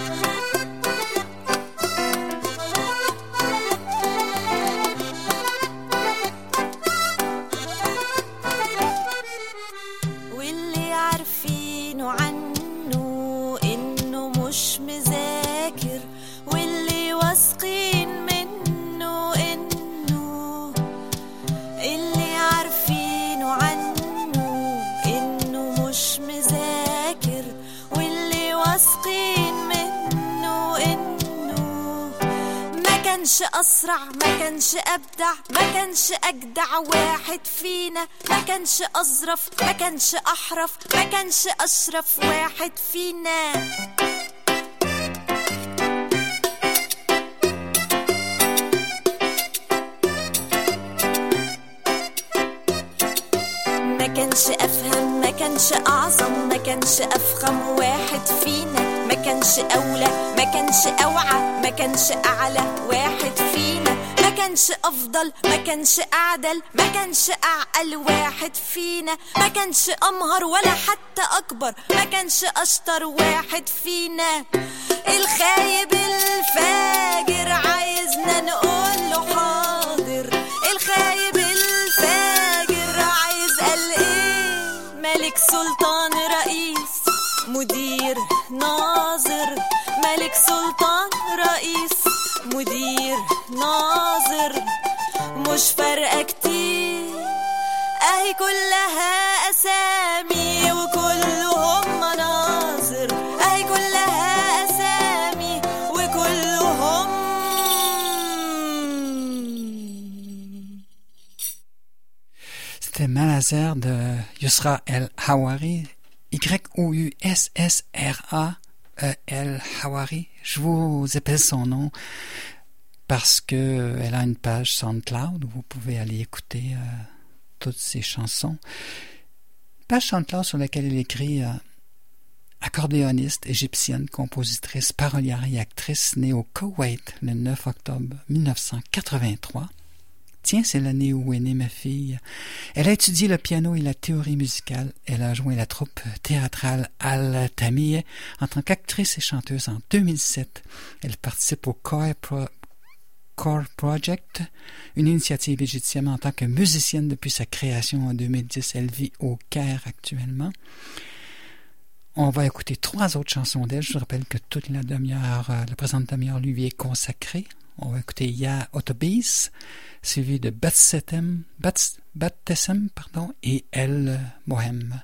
واللي عارفينه عنه انه مش مذاكر، واللي واثقين منه انه، اللي عارفينه عنه انه مش مذاكر، واللي واثقين منه انه ما كانش اسرع، ما كانش ابدع، ما كانش اجدع واحد فينا، ما كانش اظرف، ما كانش احرف، ما كانش اشرف واحد فينا. ما كانش افهم، ما كانش اعظم، ما كانش افخم واحد فينا، ما كانش اولى، ما كانش اوعى، ما كانش اعلى واحد فينا. كانش أفضل ما كانش أعدل ما كانش أعقل واحد فينا ما كانش أمهر ولا حتى أكبر ما كانش أشطر واحد فينا الخايب الفاجر عايزنا نقول له حاضر الخايب الفاجر عايز قال ايه ملك سلطان رئيس مدير ناظر ملك سلطان رئيس مدير ناظر مش فارقة كتير اهي كلها اسامي وكلهم مناظر اهي كلها اسامي وكلهم C'était Malazer de Yusra El Hawari, Youssra El Hawari. Je vous appelle son nom parce que elle a une page SoundCloud où vous pouvez aller écouter toutes ses chansons. Une page SoundCloud sur laquelle elle écrit accordéoniste égyptienne, compositrice, parolière et actrice, née au Koweït le 9 octobre 1983. Tiens, c'est l'année où est née ma fille. Elle a étudié le piano et la théorie musicale. Elle a joint la troupe théâtrale Al-Tamiyeh en tant qu'actrice et chanteuse en 2007. Elle participe au Core Project, une initiative égyptienne en tant que musicienne depuis sa création en 2010. Elle vit au Caire actuellement. On va écouter 3 autres chansons d'elle. Je vous rappelle que toute la présente demi-heure lui est consacrée. On va écouter Ya Otobis, suivi de Batsesem, et El Mohem.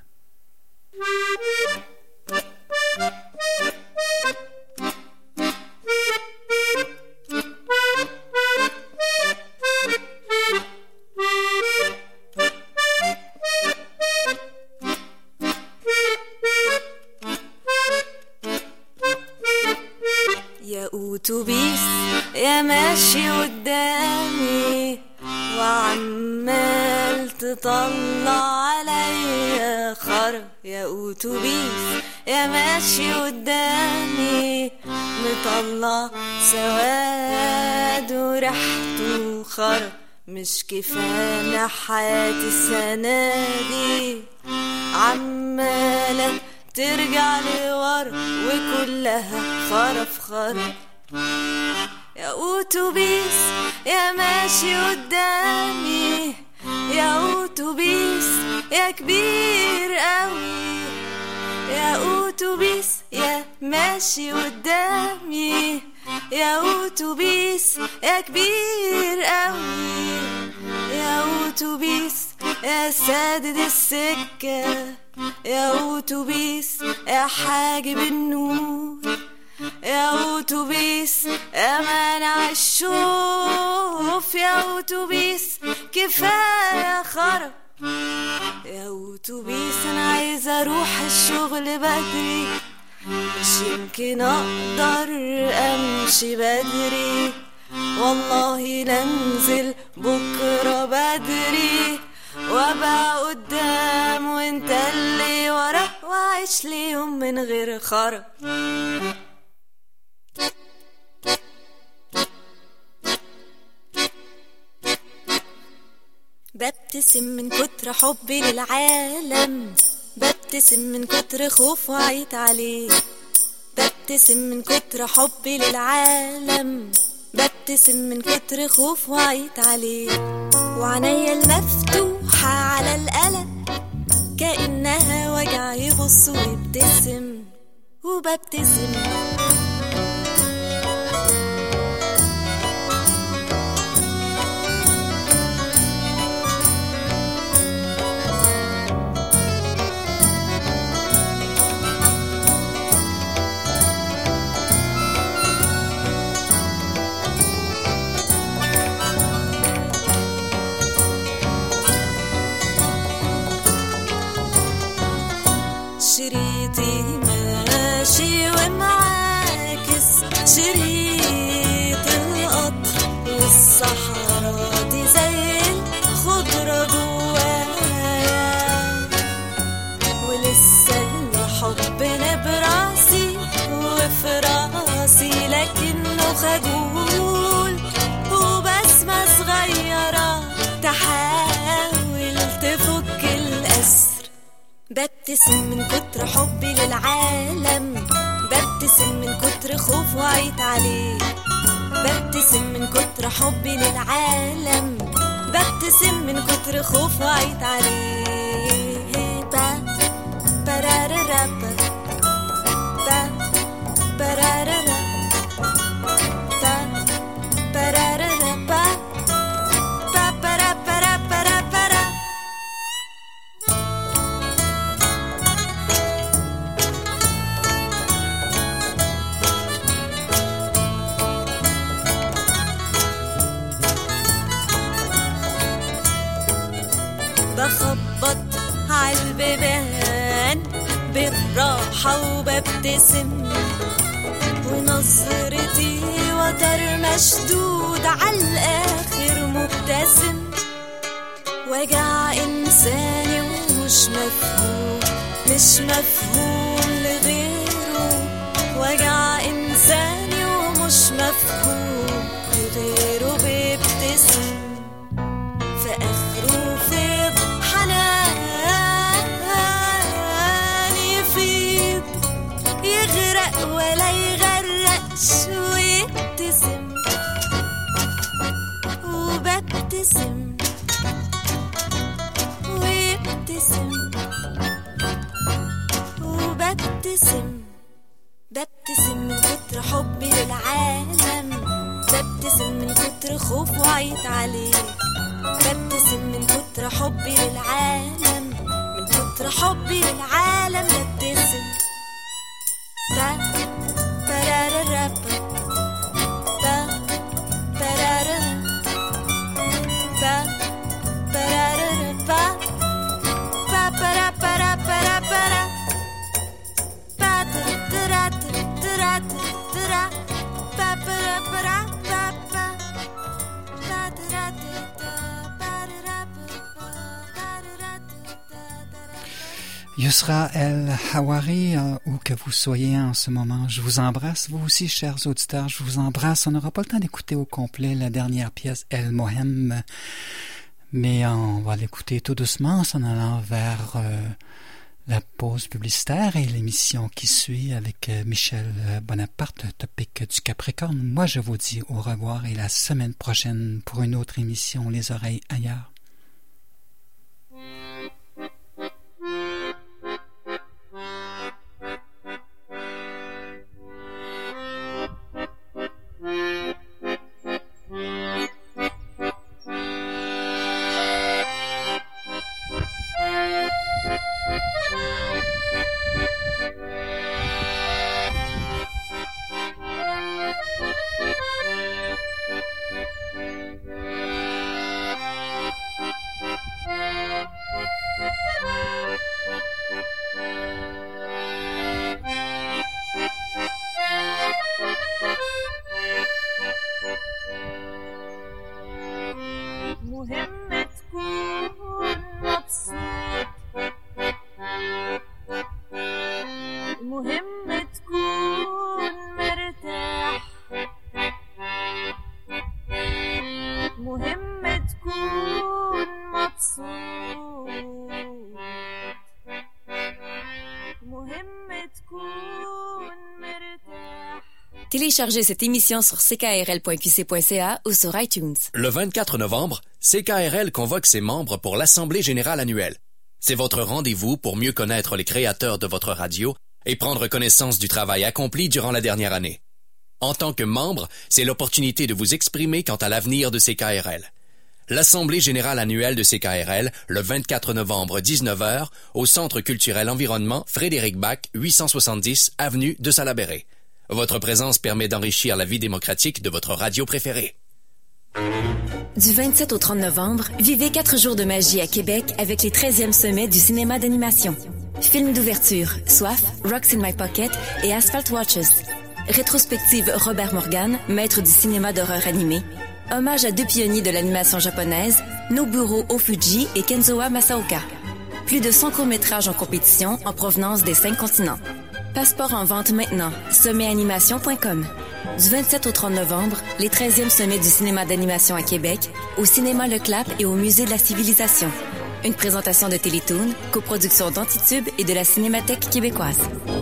يا أوتوبيس يا ماشي قدامي وعمال تطلع عليا خرا يا أوتوبيس يا ماشي قدامي مطلع سواد وريحته خرا مش كفاية حياتي السنة دي عمالة ترجع لورا وكلها خرا في خرا يا أوتوبيس يا ماشي قدامي يا أوتوبيس يا كبير قوي يا أوتوبيس يا ماشي قدامي يا أوتوبيس يا كبير قوي يا أوتوبيس يا سادد السكة يا أوتوبيس يا حاجب النور يا أوتوبيس يا مانع الشوف يا أوتوبيس كفاية خرا يا أوتوبيس أنا عايزة أروح الشغل بدري مش يمكن أقدر أمشي بدري والله لنزل بكرة بدري وابقى قدام وانت اللي ورا وعيش لي يوم من غير خرا ببتسم من كتر حبي للعالم ببتسم من كتر خوف وعيت عليه ببتسم من كتر حبي للعالم ببتسم من كتر خوف وعيت عليه وعنيا المفتوحة على القلم كأنها وجع يبص ويبتسم وببتسم شريطي ماشي ومعاكس شريط القطر والصحراء دي زي الخضرة جوايا ولسه الحب براسي وفي راسي لكنه خجول وبسمع ببتسم من كتر حبي للعالم، ببتسم من كتر خوف وعيت عليه، ببتسم من كتر حبي للعالم، ببتسم من كتر خوف وعيت عليه. با برارارا با برارارا با برارارا با برا برا برا برا. بخبط عالبيبان بالراحة وببتسم، ونظرتي وتر مشدود عالآخر مبتسم. وجع إنساني ومش مفهوم، مش مفهوم لغيره. وجع إنساني ومش مفهوم لغيره بيبتسم. في آخره فيض حنان يفيض، يغرق ولا يغرقش ويبتسم. وببتسم ويبتسم وببتسم. ببتسم من كتر حبي للعالم، ببتسم من كتر خوف وعيت عليه، ببتسم من كتر حبي للعالم، من كتر حبي للعالم ببتسم. با برارارا با برارارا با برارارا با برا برا برا برا با ترا ترا ترا با برا برا با با ترا Yusra El Hawari, où que vous soyez en ce moment, je vous embrasse. Vous aussi, chers auditeurs, je vous embrasse. On n'aura pas le temps d'écouter au complet la dernière pièce, El Mohem, mais on va l'écouter tout doucement en s'en allant vers la pause publicitaire et l'émission qui suit avec Michel Bonaparte, Topic du Capricorne. Moi, je vous dis au revoir et la semaine prochaine pour une autre émission, Les Oreilles Ailleurs. Téléchargez cette émission sur ckrl.qc.ca ou sur iTunes. Le 24 novembre, CKRL convoque ses membres pour l'Assemblée générale annuelle. C'est votre rendez-vous pour mieux connaître les créateurs de votre radio et prendre connaissance du travail accompli durant la dernière année. En tant que membre, c'est l'opportunité de vous exprimer quant à l'avenir de CKRL. L'Assemblée générale annuelle de CKRL, le 24 novembre, 19h, au Centre culturel environnement Frédéric Bach, 870, avenue de Salaberry. Votre présence permet d'enrichir la vie démocratique de votre radio préférée. Du 27 au 30 novembre, vivez 4 jours de magie à Québec avec les 13e sommets du cinéma d'animation. Films d'ouverture, Soif, Rocks in My Pocket et Asphalt Watches. Rétrospective Robert Morgan, maître du cinéma d'horreur animé. Hommage à 2 pionniers de l'animation japonaise, Nobuo Ofuji et Kenzoa Masaoka. Plus de 100 courts-métrages en compétition en provenance des 5 continents. Passeport en vente maintenant, sommetanimation.com. Du 27 au 30 novembre, les 13e sommets du cinéma d'animation à Québec, au Cinéma Le Clap et au Musée de la Civilisation. Une présentation de Télétoon, coproduction d'Antitube et de la Cinémathèque québécoise.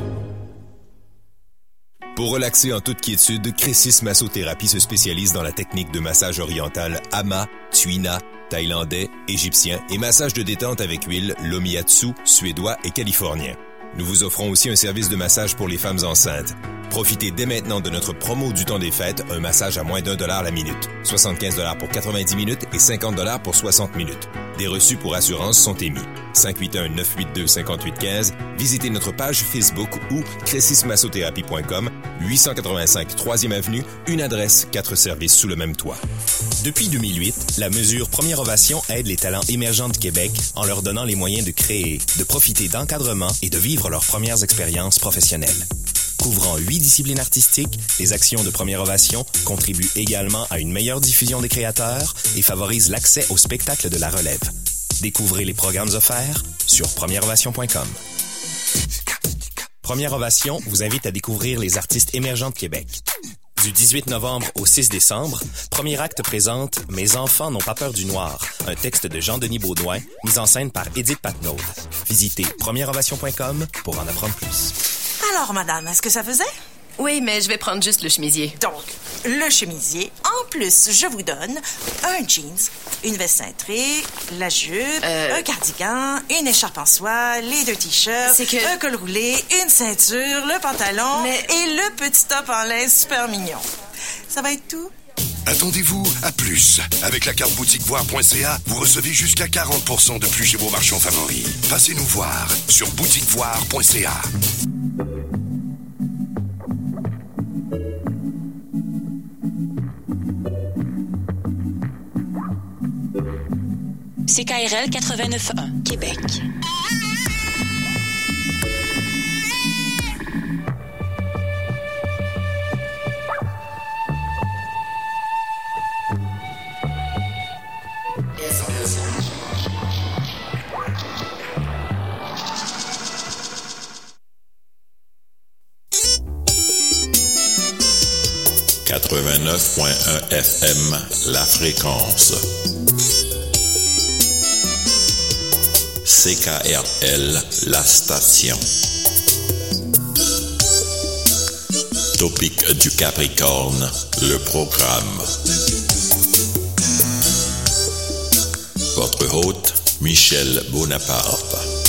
Pour relaxer en toute quiétude, Crécis Massothérapie se spécialise dans la technique de massage oriental Ama, Tuina, thaïlandais, égyptien et massage de détente avec huile, Lomiatsu, suédois et californien. Nous vous offrons aussi un service de massage pour les femmes enceintes. Profitez dès maintenant de notre promo du temps des fêtes, un massage à moins d'$1 la minute. 75 $ pour 90 minutes et 50 $ pour 60 minutes. Des reçus pour assurance sont émis. 581-982-5815. Visitez notre page Facebook ou crécismassothérapie.com, 885 3e Avenue, une adresse, 4 services sous le même toit. Depuis 2008, la mesure Première Ovation aide les talents émergents de Québec en leur donnant les moyens de créer, de profiter d'encadrement et de vivre leurs premières expériences professionnelles. Couvrant 8 disciplines artistiques, les actions de Première Ovation contribuent également à une meilleure diffusion des créateurs et favorisent l'accès au spectacle de la relève. Découvrez les programmes offerts sur premièreovation.com. Première Ovation vous invite à découvrir les artistes émergents de Québec. Du 18 novembre au 6 décembre, Premier Acte présente « Mes enfants n'ont pas peur du noir », un texte de Jean-Denis Baudouin, mis en scène par Édith Patnaud. Visitez premièreovation.com pour en apprendre plus. Alors, madame, est-ce que ça faisait? Oui, mais je vais prendre juste le chemisier. Donc, le chemisier. En plus, je vous donne un jeans, une veste cintrée, la jupe, un cardigan, une écharpe en soie, les 2 t-shirts, un col roulé, une ceinture, le pantalon et le petit top en laine super mignon. Ça va être tout? Attendez-vous à plus. Avec la carte boutiquevoire.ca, vous recevez jusqu'à 40% de plus chez vos marchands favoris. Passez nous voir sur boutiquevoire.ca. CKRL 89.1, Québec. « 89.1 FM, la fréquence. CKRL, la station. Topic du Capricorne, le programme. Votre hôte, Michel Bonaparte.